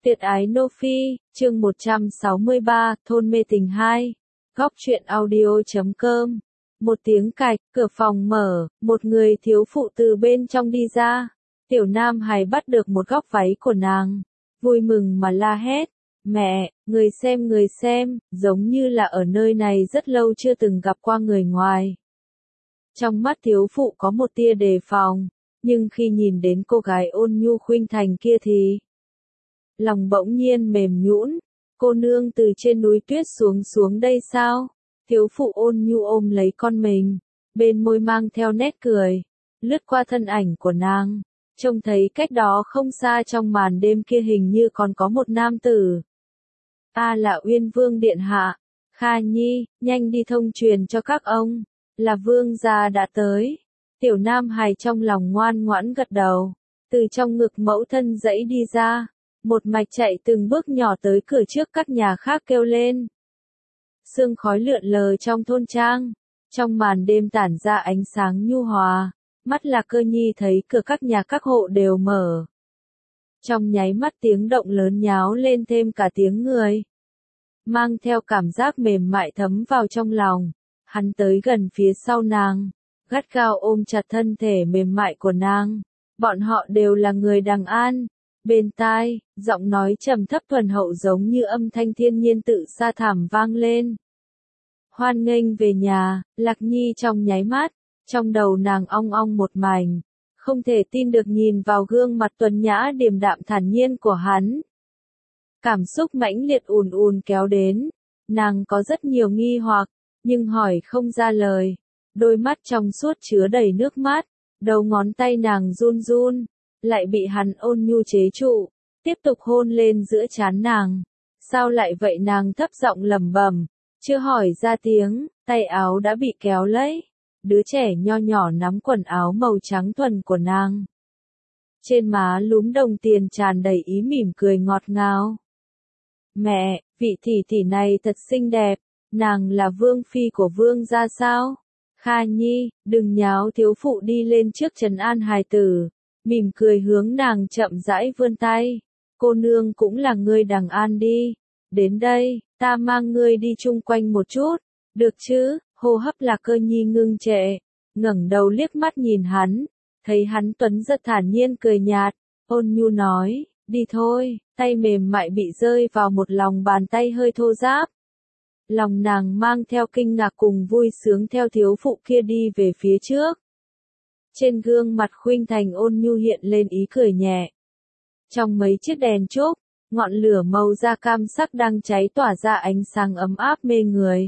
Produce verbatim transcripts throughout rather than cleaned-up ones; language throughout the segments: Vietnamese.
Tuyệt ái Nô Phi, chương một trăm sáu mươi ba, Thôn Mê Tình hai. Góc truyện audio chấm com. Một tiếng cạch, cửa phòng mở, một người thiếu phụ từ bên trong đi ra. Tiểu Nam Hải bắt được một góc váy của nàng, vui mừng mà la hét. Mẹ, người xem người xem, giống như là ở nơi này rất lâu chưa từng gặp qua người ngoài. Trong mắt thiếu phụ có một tia đề phòng, nhưng khi nhìn đến cô gái ôn nhu khuynh thành kia thì lòng bỗng nhiên mềm nhũn. Cô nương từ trên núi tuyết xuống xuống đây sao? Thiếu phụ ôn nhu ôm lấy con mình, bên môi mang theo nét cười, lướt qua thân ảnh của nàng, trông thấy cách đó không xa trong màn đêm kia hình như còn có một nam tử. A là Uyên Vương điện hạ. Kha Nhi, nhanh đi thông truyền cho các ông, là vương gia đã tới. Tiểu Nam Hải trong lòng ngoan ngoãn gật đầu, từ trong ngực mẫu thân dãy đi ra, một mạch chạy từng bước nhỏ tới cửa trước các nhà khác kêu lên. Sương khói lượn lờ trong thôn trang, trong màn đêm tản ra ánh sáng nhu hòa, mắt Lạc Cơ Nhi thấy cửa các nhà các hộ đều mở. Trong nháy mắt tiếng động lớn nháo lên thêm cả tiếng người, mang theo cảm giác mềm mại thấm vào trong lòng. Hắn tới gần phía sau nàng, gắt gao ôm chặt thân thể mềm mại của nàng. Bọn họ đều là người Đằng An. Bên tai, giọng nói trầm thấp thuần hậu giống như âm thanh thiên nhiên tự sa thảm vang lên. Hoan nghênh về nhà. Lạc Nhi trong nháy mắt, trong đầu nàng ong ong một mảnh, không thể tin được nhìn vào gương mặt tuấn nhã điềm đạm thản nhiên của hắn. Cảm xúc mãnh liệt ùn ùn kéo đến, nàng có rất nhiều nghi hoặc, nhưng hỏi không ra lời. Đôi mắt trong suốt chứa đầy nước mắt, đầu ngón tay nàng run run, lại bị hắn ôn nhu chế trụ, tiếp tục hôn lên giữa trán nàng. Sao lại vậy? Nàng thấp giọng lẩm bẩm, chưa hỏi ra tiếng, tay áo đã bị kéo lấy. Đứa trẻ nho nhỏ nắm quần áo màu trắng thuần của nàng. Trên má lúm đồng tiền tràn đầy ý mỉm cười ngọt ngào. Mẹ, vị tỷ tỷ này thật xinh đẹp, nàng là vương phi của vương gia sao? Kha Nhi, đừng nháo. Thiếu phụ đi lên trước trấn an hài tử, mỉm cười hướng nàng chậm rãi vươn tay. Cô nương cũng là người Đằng An đi, đến đây, ta mang ngươi đi chung quanh một chút, được chứ? Hô hấp Lạc Cơ Nhi ngưng trệ, ngẩng đầu liếc mắt nhìn hắn, thấy hắn tuấn giật thản nhiên cười nhạt, ôn nhu nói, đi thôi. Tay mềm mại bị rơi vào một lòng bàn tay hơi thô ráp. Lòng nàng mang theo kinh ngạc cùng vui sướng theo thiếu phụ kia đi về phía trước. Trên gương mặt khuynh thành ôn nhu hiện lên ý cười nhẹ. Trong mấy chiếc đèn chốt, ngọn lửa màu da cam sắc đang cháy tỏa ra ánh sáng ấm áp mê người.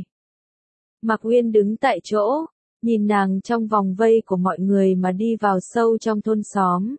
Mạc Uyên đứng tại chỗ, nhìn nàng trong vòng vây của mọi người mà đi vào sâu trong thôn xóm.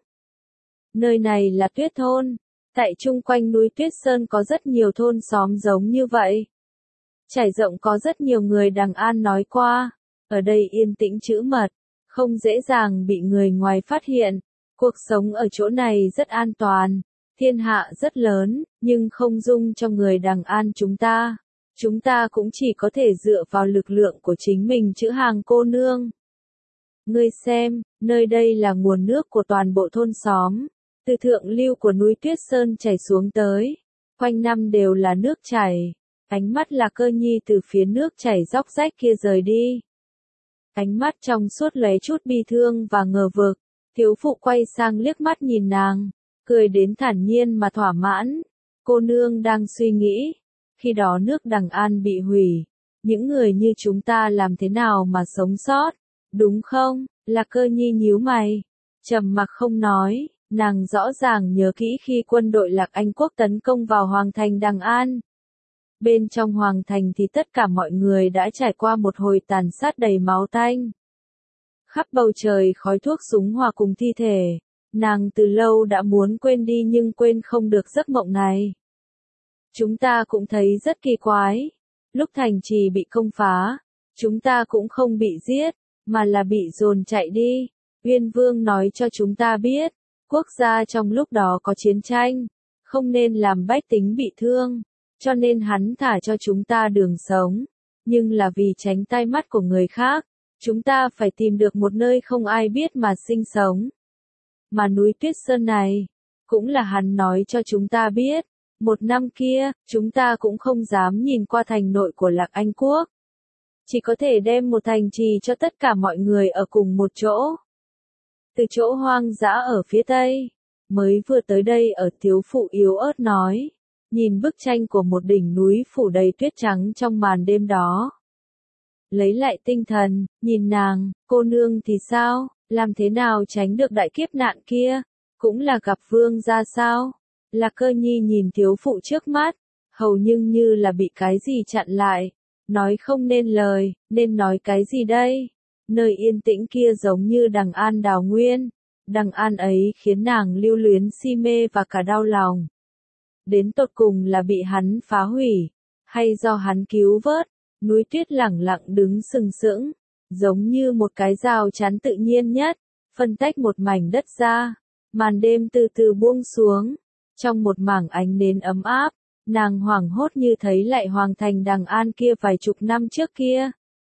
Nơi này là Tuyết Thôn. Tại chung quanh núi Tuyết Sơn có rất nhiều thôn xóm giống như vậy. Trải rộng có rất nhiều người Đằng An nói qua, ở đây yên tĩnh trữ mật, không dễ dàng bị người ngoài phát hiện. Cuộc sống ở chỗ này rất an toàn, thiên hạ rất lớn, nhưng không dung cho người Đằng An chúng ta. Chúng ta cũng chỉ có thể dựa vào lực lượng của chính mình chữ hàng. Cô nương, ngươi xem, nơi đây là nguồn nước của toàn bộ thôn xóm. Từ thượng lưu của núi Tuyết Sơn chảy xuống tới, quanh năm đều là nước chảy. Ánh mắt Lạc Cơ Nhi từ phía nước chảy róc rách kia rời đi. Ánh mắt trong suốt lóe chút bi thương và ngờ vực. Thiếu phụ quay sang liếc mắt nhìn nàng, cười đến thản nhiên mà thỏa mãn. Cô nương đang suy nghĩ, khi đó nước Đằng An bị hủy, những người như chúng ta làm thế nào mà sống sót, đúng không? Lạc Cơ Nhi nhíu mày, trầm mặc không nói. Nàng rõ ràng nhớ kỹ khi quân đội Lạc Anh quốc tấn công vào hoàng thành Đằng An. Bên trong hoàng thành thì tất cả mọi người đã trải qua một hồi tàn sát đầy máu tanh. Khắp bầu trời khói thuốc súng hòa cùng thi thể. Nàng từ lâu đã muốn quên đi nhưng quên không được giấc mộng này. Chúng ta cũng thấy rất kỳ quái. Lúc thành trì bị công phá, chúng ta cũng không bị giết, mà là bị dồn chạy đi. Uyên Vương nói cho chúng ta biết, quốc gia trong lúc đó có chiến tranh, không nên làm bách tính bị thương, cho nên hắn thả cho chúng ta đường sống. Nhưng là vì tránh tai mắt của người khác, chúng ta phải tìm được một nơi không ai biết mà sinh sống. Mà núi Tuyết Sơn này, cũng là hắn nói cho chúng ta biết, Một năm kia, chúng ta cũng không dám nhìn qua thành nội của Lạc Anh Quốc. Chỉ có thể đem một thành trì cho tất cả mọi người ở cùng một chỗ. Từ chỗ hoang dã ở phía tây, mới vừa tới đây ở thiếu phụ yếu ớt nói, nhìn bức tranh của một đỉnh núi phủ đầy tuyết trắng trong màn đêm đó. Lấy lại tinh thần, nhìn nàng, cô nương thì sao, làm thế nào tránh được đại kiếp nạn kia, cũng là gặp vương ra sao? Lạc Cơ Nhi nhìn thiếu phụ trước mắt, hầu như như là bị cái gì chặn lại, nói không nên lời, nên nói cái gì đây? Nơi yên tĩnh kia giống như Đằng An đào nguyên, Đằng An ấy khiến nàng lưu luyến si mê và cả đau lòng. Đến tột cùng là bị hắn phá hủy, hay do hắn cứu vớt, núi tuyết lẳng lặng đứng sừng sững, giống như một cái rào chắn tự nhiên nhất, phân tách một mảnh đất ra, màn đêm từ từ buông xuống, trong một mảng ánh nến ấm áp, nàng hoảng hốt như thấy lại hoàng thành Đằng An kia vài chục năm trước kia.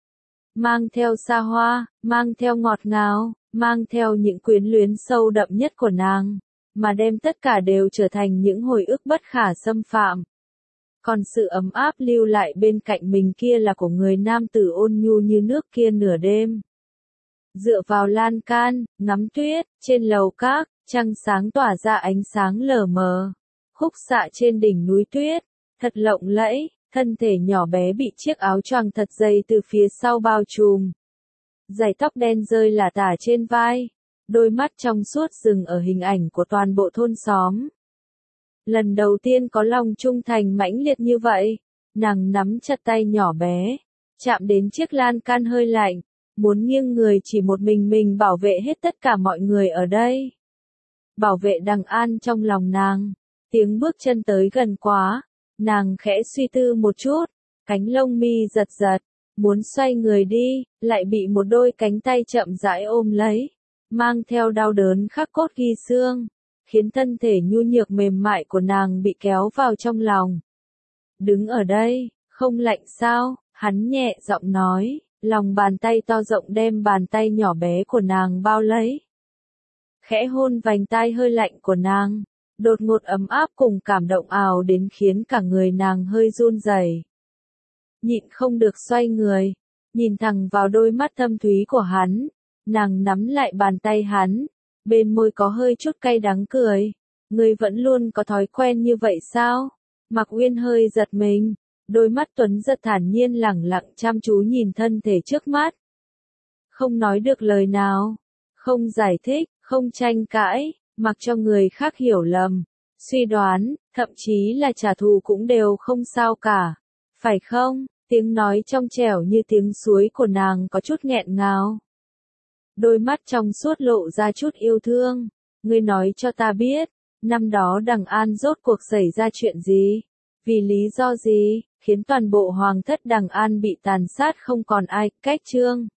Mang theo xa hoa, mang theo ngọt ngào, mang theo những quyến luyến sâu đậm nhất của nàng, mà đem tất cả đều trở thành những hồi ức bất khả xâm phạm. Còn sự ấm áp lưu lại bên cạnh mình kia là của người nam tử ôn nhu như nước kia nửa đêm. Dựa vào lan can, ngắm tuyết, trên lầu các, trăng sáng tỏa ra ánh sáng lờ mờ. Khúc xạ trên đỉnh núi tuyết, thật lộng lẫy, thân thể nhỏ bé bị chiếc áo choàng thật dày từ phía sau bao trùm. Dải tóc đen rơi lả tả trên vai, đôi mắt trong suốt dừng ở hình ảnh của toàn bộ thôn xóm. Lần đầu tiên có lòng trung thành mãnh liệt như vậy, nàng nắm chặt tay nhỏ bé, chạm đến chiếc lan can hơi lạnh, muốn nghiêng người chỉ một mình mình bảo vệ hết tất cả mọi người ở đây. Bảo vệ Đằng An trong lòng nàng, tiếng bước chân tới gần quá, nàng khẽ suy tư một chút, cánh lông mi giật giật, muốn xoay người đi, lại bị một đôi cánh tay chậm rãi ôm lấy, mang theo đau đớn khắc cốt ghi xương, khiến thân thể nhu nhược mềm mại của nàng bị kéo vào trong lòng. Đứng ở đây, không lạnh sao, hắn nhẹ giọng nói, lòng bàn tay to rộng đem bàn tay nhỏ bé của nàng bao lấy. Khẽ hôn vành tai hơi lạnh của nàng, đột ngột ấm áp cùng cảm động ào đến khiến cả người nàng hơi run rẩy. Nhịn không được xoay người, nhìn thẳng vào đôi mắt thâm thúy của hắn, nàng nắm lại bàn tay hắn, bên môi có hơi chút cay đắng cười. Ngươi vẫn luôn có thói quen như vậy sao? Mạc Uyên hơi giật mình, đôi mắt tuấn giật thản nhiên lẳng lặng chăm chú nhìn thân thể trước mắt. Không nói được lời nào, không giải thích, không tranh cãi, mặc cho người khác hiểu lầm, suy đoán, thậm chí là trả thù cũng đều không sao cả. Phải không? Tiếng nói trong trẻo như tiếng suối của nàng có chút nghẹn ngào. Đôi mắt trong suốt lộ ra chút yêu thương. Ngươi nói cho ta biết, năm đó Đằng An rốt cuộc xảy ra chuyện gì? Vì lý do gì, khiến toàn bộ hoàng thất Đằng An bị tàn sát không còn ai, cách trương.